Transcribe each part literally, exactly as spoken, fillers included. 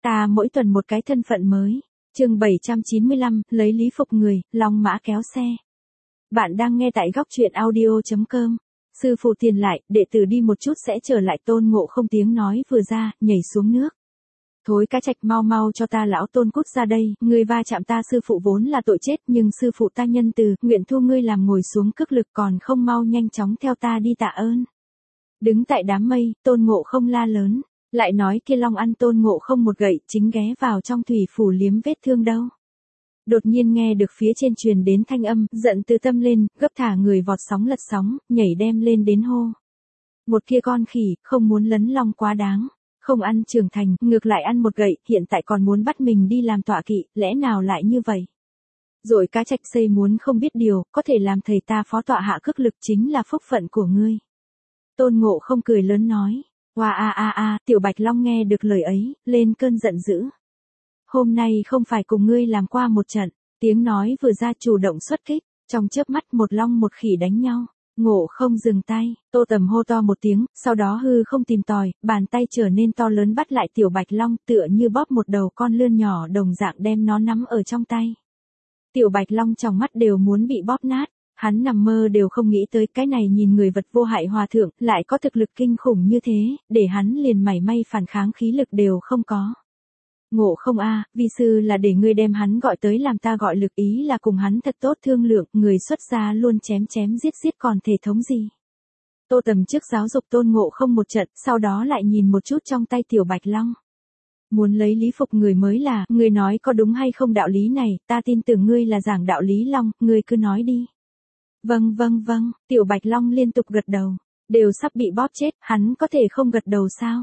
Ta mỗi tuần một cái thân phận mới. Chương bảy trăm chín mươi lăm, lấy lý phục người, long mã kéo xe. Bạn đang nghe tại góc truyện audio chấm com. Sư phụ tiền lại, đệ tử đi một chút sẽ trở lại. Tôn Ngộ Không tiếng nói vừa ra, nhảy xuống nước. Thối cá trạch, mau mau cho ta lão Tôn cút ra đây, ngươi va chạm ta sư phụ vốn là tội chết, nhưng sư phụ ta nhân từ, nguyện thu ngươi làm ngồi xuống cước lực, còn không mau nhanh chóng theo ta đi tạ ơn. Đứng tại đám mây, Tôn Ngộ Không la lớn, lại nói kia long ăn Tôn Ngộ Không một gậy, chính ghé vào trong thủy phủ liếm vết thương đâu. Đột nhiên nghe được phía trên truyền đến thanh âm, giận từ tâm lên, gấp thả người vọt sóng lật sóng, nhảy đem lên đến hô. Một kia con khỉ, không muốn lấn long quá đáng. Không ăn trưởng thành, ngược lại ăn một gậy, hiện tại còn muốn bắt mình đi làm tọa kỵ, lẽ nào lại như vậy? Rồi cá trạch xây muốn không biết điều, có thể làm thầy ta phó tọa hạ cước lực chính là phúc phận của ngươi. Tôn Ngộ Không cười lớn nói, oa a a a, tiểu bạch long nghe được lời ấy, lên cơn giận dữ. Hôm nay không phải cùng ngươi làm qua một trận, tiếng nói vừa ra chủ động xuất kích, trong chớp mắt một long một khỉ đánh nhau. Ngộ Không dừng tay, Tô Tầm hô to một tiếng, sau đó hư không tìm tòi, bàn tay trở nên to lớn bắt lại tiểu bạch long, tựa như bóp một đầu con lươn nhỏ đồng dạng đem nó nắm ở trong tay. Tiểu bạch long trong mắt đều muốn bị bóp nát, hắn nằm mơ đều không nghĩ tới cái này nhìn người vật vô hại hòa thượng, lại có thực lực kinh khủng như thế, để hắn liền mảy may phản kháng khí lực đều không có. Ngộ Không a, vi sư là để ngươi đem hắn gọi tới làm ta gọi lực, ý là cùng hắn thật tốt thương lượng, người xuất gia luôn chém chém giết giết còn thể thống gì. Tô Tầm trước giáo dục Tôn Ngộ Không một trận, sau đó lại nhìn một chút trong tay tiểu bạch long. Muốn lấy lý phục người mới là, ngươi nói có đúng hay không đạo lý này, ta tin tưởng ngươi là giảng đạo lý long, ngươi cứ nói đi. Vâng vâng vâng, tiểu bạch long liên tục gật đầu, đều sắp bị bóp chết, hắn có thể không gật đầu sao?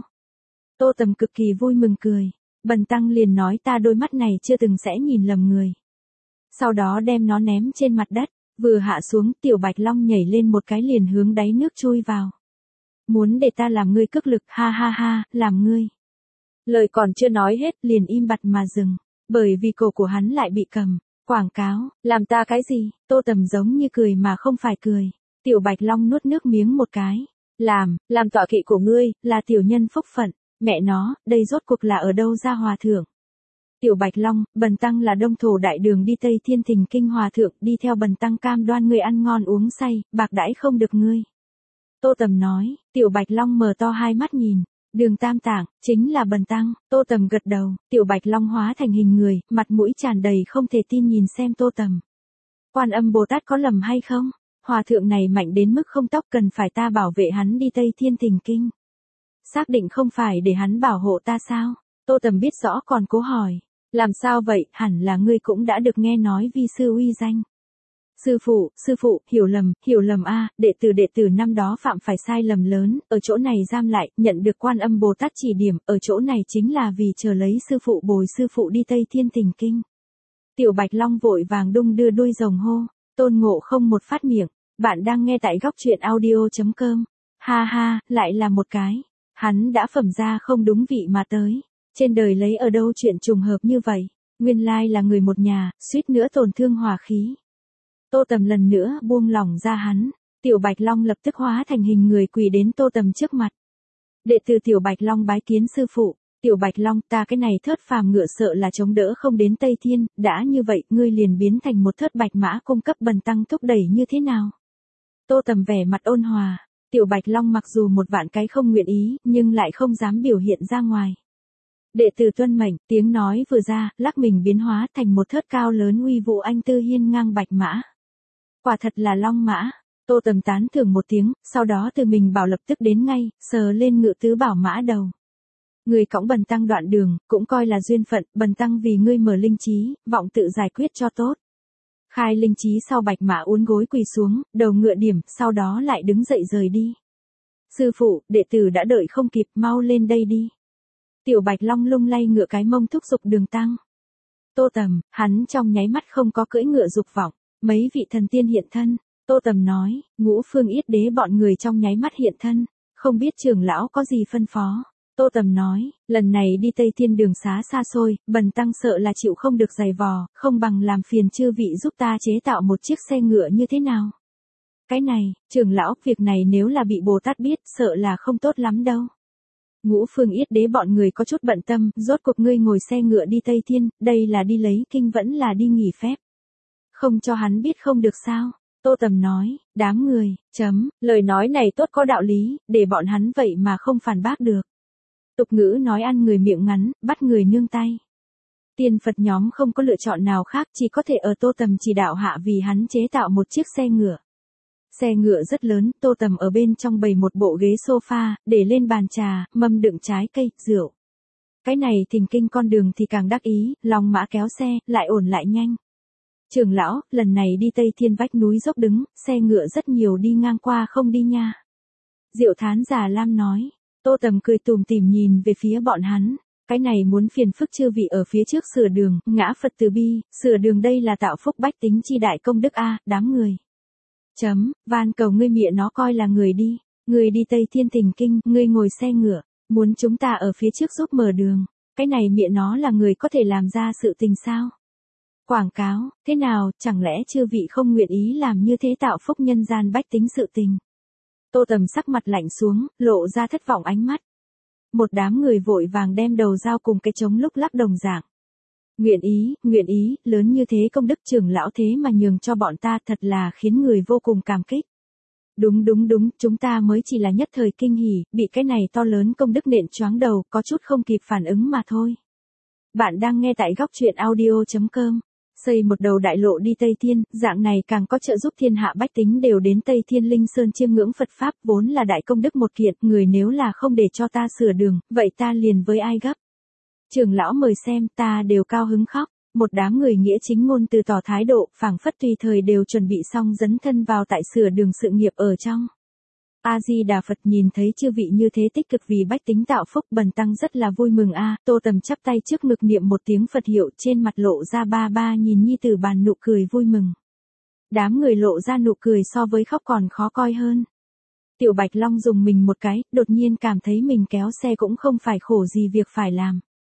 Tô Tầm cực kỳ vui mừng cười. Bần tăng liền nói ta đôi mắt này chưa từng sẽ nhìn lầm người. Sau đó đem nó ném trên mặt đất, vừa hạ xuống tiểu bạch long nhảy lên một cái liền hướng đáy nước chui vào. Muốn để ta làm ngươi cước lực, ha ha ha, làm ngươi. Lời còn chưa nói hết liền im bặt mà dừng, bởi vì cổ của hắn lại bị cầm. Quảng cáo, làm ta cái gì? Tô Tầm giống như cười mà không phải cười. Tiểu bạch long nuốt nước miếng một cái. Làm, làm tọa kỵ của ngươi, là tiểu nhân phúc phận. Mẹ nó, đây rốt cuộc là ở đâu ra hòa thượng? Tiểu bạch long, bần tăng là đông thổ đại đường đi Tây Thiên Thình Kinh hòa thượng, đi theo bần tăng cam đoan ngươi ăn ngon uống say, bạc đãi không được ngươi. Tô Tầm nói, tiểu bạch long mở to hai mắt nhìn, đường tam tạng, chính là bần tăng. Tô Tầm gật đầu, tiểu bạch long hóa thành hình người, mặt mũi tràn đầy không thể tin nhìn xem Tô Tầm. Quan Âm Bồ Tát có lầm hay không? Hòa thượng này mạnh đến mức không tóc, cần phải ta bảo vệ hắn đi Tây Thiên Thình Kinh. Xác định không phải để hắn bảo hộ ta sao? Tô Tầm biết rõ còn cố hỏi. Làm sao vậy, hẳn là ngươi cũng đã được nghe nói vi sư uy danh. Sư phụ, sư phụ, hiểu lầm, hiểu lầm a, đệ tử đệ tử năm đó phạm phải sai lầm lớn, ở chỗ này giam lại, nhận được Quan Âm Bồ Tát chỉ điểm, ở chỗ này chính là vì chờ lấy sư phụ bồi sư phụ đi Tây Thiên Thình Kinh. Tiểu bạch long vội vàng đung đưa đuôi rồng hô, Tôn Ngộ Không một phát miệng, bạn đang nghe tại góc truyện audio chấm com. Ha ha, lại là một cái. Hắn đã phẩm ra không đúng vị mà tới. Trên đời lấy ở đâu chuyện trùng hợp như vậy. Nguyên lai là người một nhà, suýt nữa tổn thương hòa khí. Tô Tầm lần nữa buông lỏng ra hắn. Tiểu bạch long lập tức hóa thành hình người quỳ đến Tô Tầm trước mặt. Đệ tử tiểu bạch long bái kiến sư phụ. Tiểu bạch long, ta cái này thớt phàm ngựa sợ là chống đỡ không đến Tây Thiên. Đã như vậy, ngươi liền biến thành một thớt bạch mã cung cấp bần tăng thúc đẩy như thế nào? Tô Tầm vẻ mặt ôn hòa. Tiểu bạch long mặc dù một vạn cái không nguyện ý, nhưng lại không dám biểu hiện ra ngoài. Đệ tử tuân mệnh, tiếng nói vừa ra, lắc mình biến hóa thành một thớt cao lớn uy vũ anh tư hiên ngang bạch mã. Quả thật là long mã. Tô Tầm tán thưởng một tiếng, sau đó từ mình bảo lập tức đến ngay, sờ lên ngự tứ bảo mã đầu. Người cõng bần tăng đoạn đường, cũng coi là duyên phận, bần tăng vì ngươi mở linh trí, vọng tự giải quyết cho tốt. Khai linh trí sau bạch mã uốn gối quỳ xuống, đầu ngựa điểm, sau đó lại đứng dậy rời đi. Sư phụ, đệ tử đã đợi không kịp, mau lên đây đi. Tiểu bạch long lung lay ngựa cái mông thúc giục đường tăng. Tô Tầm, hắn trong nháy mắt không có cưỡi ngựa dục vọng, mấy vị thần tiên hiện thân. Tô Tầm nói, ngũ phương yết đế bọn người trong nháy mắt hiện thân, không biết trưởng lão có gì phân phó. Tô Tầm nói, lần này đi Tây Thiên đường xá xa xôi, bần tăng sợ là chịu không được giày vò, không bằng làm phiền chư vị giúp ta chế tạo một chiếc xe ngựa như thế nào. Cái này, trưởng lão, việc này nếu là bị Bồ Tát biết, sợ là không tốt lắm đâu. Ngũ Phương Yết Đế bọn người có chút bận tâm, rốt cuộc ngươi ngồi xe ngựa đi Tây Thiên, đây là đi lấy kinh vẫn là đi nghỉ phép. Không cho hắn biết không được sao? Tô Tầm nói, đám người, chấm, lời nói này tốt có đạo lý, để bọn hắn vậy mà không phản bác được. Tục ngữ nói ăn người miệng ngắn, bắt người nương tay. Tiên Phật nhóm không có lựa chọn nào khác, chỉ có thể ở Tô Tầm chỉ đạo hạ vì hắn chế tạo một chiếc xe ngựa. Xe ngựa rất lớn, Tô Tầm ở bên trong bày một bộ ghế sofa, để lên bàn trà, mâm đựng trái cây, rượu. Cái này thình kinh con đường thì càng đắc ý, lòng mã kéo xe, lại ổn lại nhanh. Trưởng lão, lần này đi Tây Thiên vách núi dốc đứng, xe ngựa rất nhiều đi ngang qua không đi nha. Diệu Thán Già Lam nói. Tô Tầm cười tùm tìm nhìn về phía bọn hắn. Cái này muốn phiền phức chư vị ở phía trước sửa đường, ngã Phật từ bi, sửa đường đây là tạo phúc bách tính chi đại công đức a, đám người. Chấm, van cầu ngươi mịa nó coi là người đi. Người đi Tây Thiên thỉnh kinh, ngươi ngồi xe ngựa, muốn chúng ta ở phía trước giúp mở đường. Cái này mịa nó là người có thể làm ra sự tình sao? Quảng cáo, thế nào, chẳng lẽ chư vị không nguyện ý làm như thế tạo phúc nhân gian bách tính sự tình? Tô Tầm sắc mặt lạnh xuống, lộ ra thất vọng ánh mắt. Một đám người vội vàng đem đầu dao cùng cái trống lúc lắc đồng dạng. Nguyện ý, nguyện ý, lớn như thế công đức trưởng lão thế mà nhường cho bọn ta thật là khiến người vô cùng cảm kích. Đúng đúng đúng, chúng ta mới chỉ là nhất thời kinh hỉ, bị cái này to lớn công đức nện choáng đầu, có chút không kịp phản ứng mà thôi. Bạn đang nghe tại góc truyện audio chấm com. Xây một đầu đại lộ đi Tây Thiên, dạng này càng có trợ giúp thiên hạ bách tính đều đến Tây Thiên Linh Sơn chiêm ngưỡng Phật Pháp, vốn là đại công đức một kiện, người nếu là không để cho ta sửa đường, vậy ta liền với ai gấp. Trưởng lão mời xem, ta đều cao hứng khóc, một đám người nghĩa chính ngôn từ tỏ thái độ, phảng phất tùy thời đều chuẩn bị xong dấn thân vào tại sửa đường sự nghiệp ở trong. A-di-đà Phật nhìn thấy chư vị như thế tích cực vì bách tính tạo phúc, bần tăng rất là vui mừng a. Tô Tầm chắp tay trước ngực niệm một tiếng Phật hiệu, trên mặt lộ ra ba ba nhìn nhi tử bàn nụ cười vui mừng. Đám người lộ ra nụ cười so với khóc còn khó coi hơn. Tiểu Bạch Long dùng mình một cái, đột nhiên cảm thấy mình kéo xe cũng không phải khổ gì việc phải làm.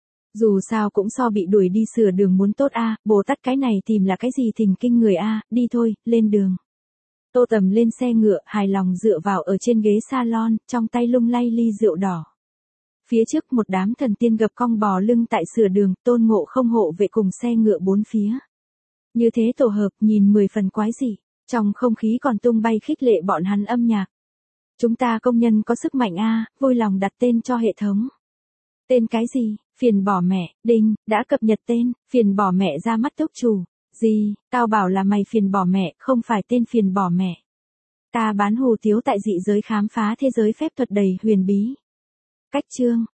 Dù sao cũng so bị đuổi đi sửa đường muốn tốt a, Bồ Tát cái này tìm là cái gì thình kinh người a, đi thôi, lên đường. Tô Tầm lên xe ngựa, hài lòng dựa vào ở trên ghế salon, trong tay lung lay ly rượu đỏ. Phía trước một đám thần tiên gập cong bò lưng tại sửa đường, Tôn Ngộ Không hộ vệ cùng xe ngựa bốn phía. Như thế tổ hợp nhìn mười phần quái dị, trong không khí còn tung bay khích lệ bọn hắn âm nhạc. Chúng ta công nhân có sức mạnh a, vui lòng đặt tên cho hệ thống. Tên cái gì? Phiền bỏ mẹ, đinh, đã cập nhật tên, phiền bỏ mẹ ra mắt túc chủ. Gì, tao bảo là mày phiền bỏ mẹ, không phải tên phiền bỏ mẹ. Ta bán hủ tiếu tại dị giới khám phá thế giới phép thuật đầy huyền bí. Cách chương,